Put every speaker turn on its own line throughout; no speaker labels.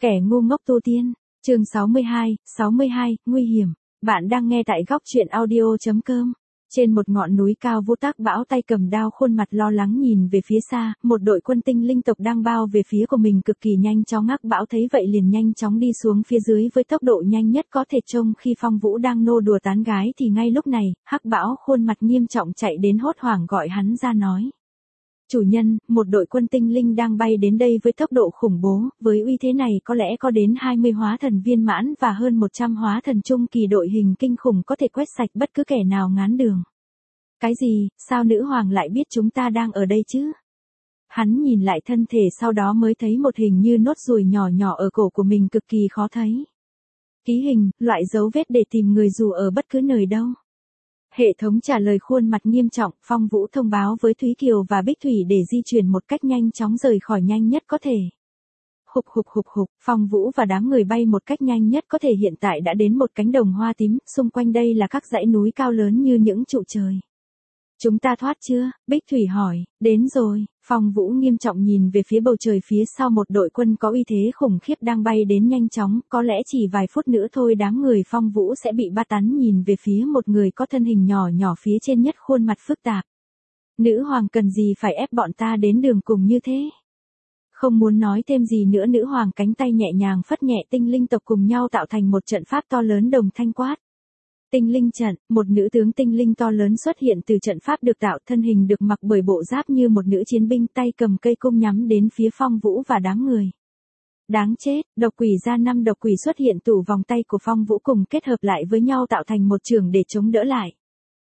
Kẻ ngu ngốc tu tiên, chương 62, nguy hiểm. Bạn đang nghe tại góc truyện audio.com. Trên một ngọn núi cao, Vũ Tác Bão tay cầm đao, khuôn mặt lo lắng nhìn về phía xa, một đội quân tinh linh tộc đang bao về phía của mình cực kỳ nhanh chóng. Hắc Bão thấy vậy liền nhanh chóng đi xuống phía dưới với tốc độ nhanh nhất có thể. Trông khi Phong Vũ đang nô đùa tán gái thì ngay lúc này, Hắc Bão khuôn mặt nghiêm trọng chạy đến hốt hoảng gọi hắn ra nói. Chủ nhân, một đội quân tinh linh đang bay đến đây với tốc độ khủng bố, với uy thế này có lẽ có đến 20 hóa thần viên mãn và hơn 100 hóa thần trung kỳ, đội hình kinh khủng có thể quét sạch bất cứ kẻ nào ngán đường. Cái gì, sao nữ hoàng lại biết chúng ta đang ở đây chứ? Hắn nhìn lại thân thể sau đó mới thấy một hình như nốt ruồi nhỏ nhỏ ở cổ của mình cực kỳ khó thấy. Ký hình, loại dấu vết để tìm người dù ở bất cứ nơi đâu. Hệ thống trả lời khuôn mặt nghiêm trọng. Phong Vũ thông báo với Thúy Kiều và Bích Thủy để di chuyển một cách nhanh chóng rời khỏi nhanh nhất có thể. Hục, Phong Vũ và đám người bay một cách nhanh nhất có thể hiện tại đã đến một cánh đồng hoa tím, xung quanh đây là các dãy núi cao lớn như những trụ trời. Chúng ta thoát chưa? Bích Thủy hỏi. Đến rồi. Phong Vũ nghiêm trọng nhìn về phía bầu trời phía sau, một đội quân có uy thế khủng khiếp đang bay đến nhanh chóng, có lẽ chỉ vài phút nữa thôi đám người Phong Vũ sẽ bị ba tán. Nhìn về phía một người có thân hình nhỏ nhỏ phía trên nhất, khuôn mặt phức tạp. Nữ hoàng cần gì phải ép bọn ta đến đường cùng như thế? Không muốn nói thêm gì nữa, nữ hoàng cánh tay nhẹ nhàng phất nhẹ, tinh linh tộc cùng nhau tạo thành một trận pháp to lớn, đồng thanh quát. Tinh linh trận, một nữ tướng tinh linh to lớn xuất hiện từ trận pháp được tạo, thân hình được mặc bởi bộ giáp như một nữ chiến binh, tay cầm cây cung nhắm đến phía Phong Vũ và đám người. Đáng chết, độc quỷ ra 5 độc quỷ xuất hiện tụ vòng tay của Phong Vũ cùng kết hợp lại với nhau tạo thành một chưởng để chống đỡ lại.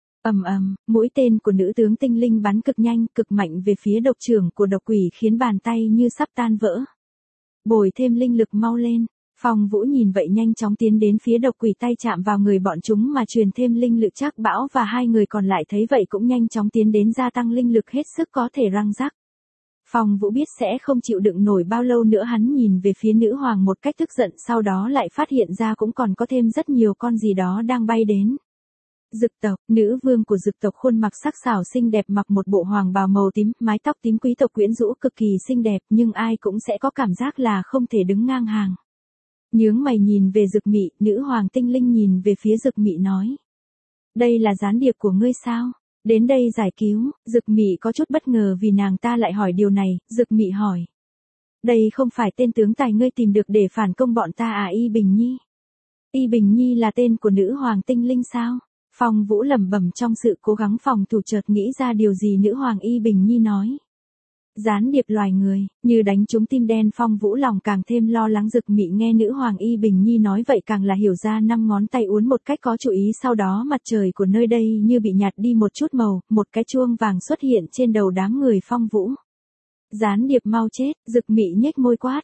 Mũi tên của nữ tướng tinh linh bắn cực nhanh, cực mạnh về phía độc chưởng của độc quỷ khiến bàn tay như sắp tan vỡ. Bồi thêm linh lực mau lên. Phong Vũ nhìn vậy nhanh chóng tiến đến phía độc quỷ, tay chạm vào người bọn chúng mà truyền thêm linh lực. Trác Bão và hai người còn lại thấy vậy cũng nhanh chóng tiến đến gia tăng linh lực hết sức có thể răng rắc. Phong Vũ biết sẽ không chịu đựng nổi bao lâu nữa, hắn nhìn về phía nữ hoàng một cách tức giận, sau đó lại phát hiện ra cũng còn có thêm rất nhiều con gì đó đang bay đến. Dực tộc, nữ vương của dực tộc khuôn mặt sắc sảo xinh đẹp, mặc một bộ hoàng bào màu tím, mái tóc tím, quý tộc quyến rũ cực kỳ xinh đẹp, nhưng ai cũng sẽ có cảm giác là không thể đứng ngang hàng. Nhướng mày nhìn về Dực Mị, nữ hoàng tinh linh nhìn về phía Dực Mị nói. Đây là gián điệp của ngươi sao? Đến đây giải cứu. Dực Mị có chút bất ngờ vì nàng ta lại hỏi điều này. Dực Mị hỏi. Đây không phải tên tướng tài ngươi tìm được để phản công bọn ta à? Y Bình Nhi. Y Bình Nhi là tên của nữ hoàng tinh linh sao? Phong Vũ lẩm bẩm trong sự cố gắng phòng thủ, chợt nghĩ ra điều gì. Nữ hoàng Y Bình Nhi nói. Gián điệp loài người, như đánh trúng tim đen. Phong Vũ lòng càng thêm lo lắng. Dực Mị nghe nữ hoàng Y Bình Nhi nói vậy càng là hiểu ra, 5 ngón tay uốn một cách có chú ý, sau đó mặt trời của nơi đây như bị nhạt đi một chút màu, một cái chuông vàng xuất hiện trên đầu đám người Phong Vũ. Gián điệp mau chết. Dực Mị nhếch môi quát.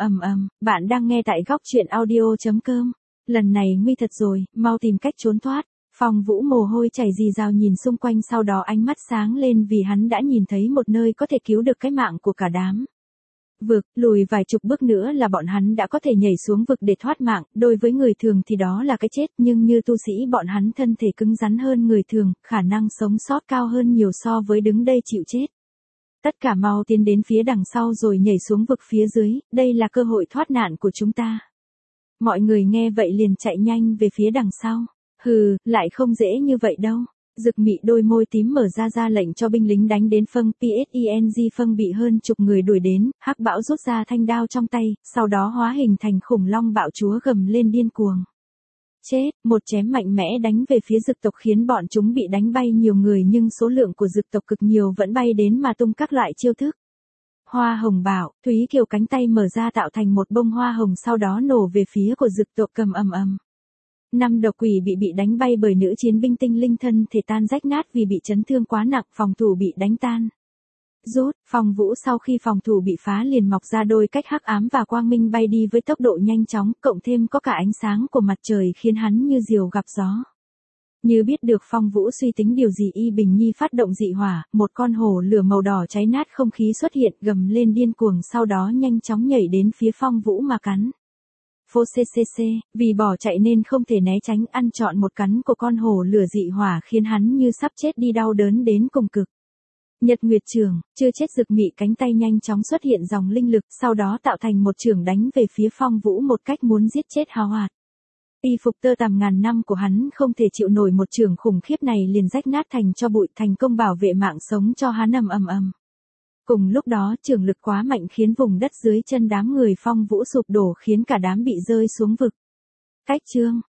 Bạn đang nghe tại góc truyện audio.com. Lần này nguy thật rồi, mau tìm cách trốn thoát. Phong Vũ mồ hôi chảy rì rào nhìn xung quanh, sau đó ánh mắt sáng lên vì hắn đã nhìn thấy một nơi có thể cứu được cái mạng của cả đám. Vực, lùi vài chục bước nữa là bọn hắn đã có thể nhảy xuống vực để thoát mạng, đối với người thường thì đó là cái chết, nhưng như tu sĩ bọn hắn thân thể cứng rắn hơn người thường, khả năng sống sót cao hơn nhiều so với đứng đây chịu chết. Tất cả mau tiến đến phía đằng sau rồi nhảy xuống vực phía dưới, đây là cơ hội thoát nạn của chúng ta. Mọi người nghe vậy liền chạy nhanh về phía đằng sau. Hừ, lại không dễ như vậy đâu. Dực Mị đôi môi tím mở ra lệnh cho binh lính đánh đến Phâng Pseng. Phâng bị hơn chục người đuổi đến, Hắc Bão rút ra thanh đao trong tay, sau đó hóa hình thành khủng long bạo chúa gầm lên điên cuồng. Chết, một chém mạnh mẽ đánh về phía dực tộc khiến bọn chúng bị đánh bay nhiều người, nhưng số lượng của dực tộc cực nhiều vẫn bay đến mà tung các loại chiêu thức. Hoa hồng bạo, Thúy Kiều cánh tay mở ra tạo thành một bông hoa hồng, sau đó nổ về phía của dực tộc. Cầm 5 độc quỷ bị đánh bay bởi nữ chiến binh tinh linh, thân thể tan rách nát vì bị chấn thương quá nặng, phòng thủ bị đánh tan. Rút, Phong Vũ sau khi phòng thủ bị phá liền mọc ra đôi cách hắc ám và quang minh, bay đi với tốc độ nhanh chóng, cộng thêm có cả ánh sáng của mặt trời khiến hắn như diều gặp gió. Như biết được Phong Vũ suy tính điều gì, Y Bình Nhi phát động dị hỏa, một con hổ lửa màu đỏ cháy nát không khí xuất hiện, gầm lên điên cuồng, sau đó nhanh chóng nhảy đến phía Phong Vũ mà cắn. Phô CCC, vì bỏ chạy nên không thể né tránh, ăn trọn một cắn của con hổ lửa dị hỏa khiến hắn như sắp chết đi, đau đớn đến cùng cực. Nhật Nguyệt Chưởng, chưa chết Dực Mị cánh tay nhanh chóng xuất hiện dòng linh lực, sau đó tạo thành một chưởng đánh về phía Phong Vũ một cách muốn giết chết háo hoạt. Y phục tơ tằm ngàn năm của hắn không thể chịu nổi một chưởng khủng khiếp này liền rách nát thành cho bụi, thành công bảo vệ mạng sống cho hắn ầm. Cùng lúc đó chưởng lực quá mạnh khiến vùng đất dưới chân đám người Phong Vũ sụp đổ, khiến cả đám bị rơi xuống vực. Cách chương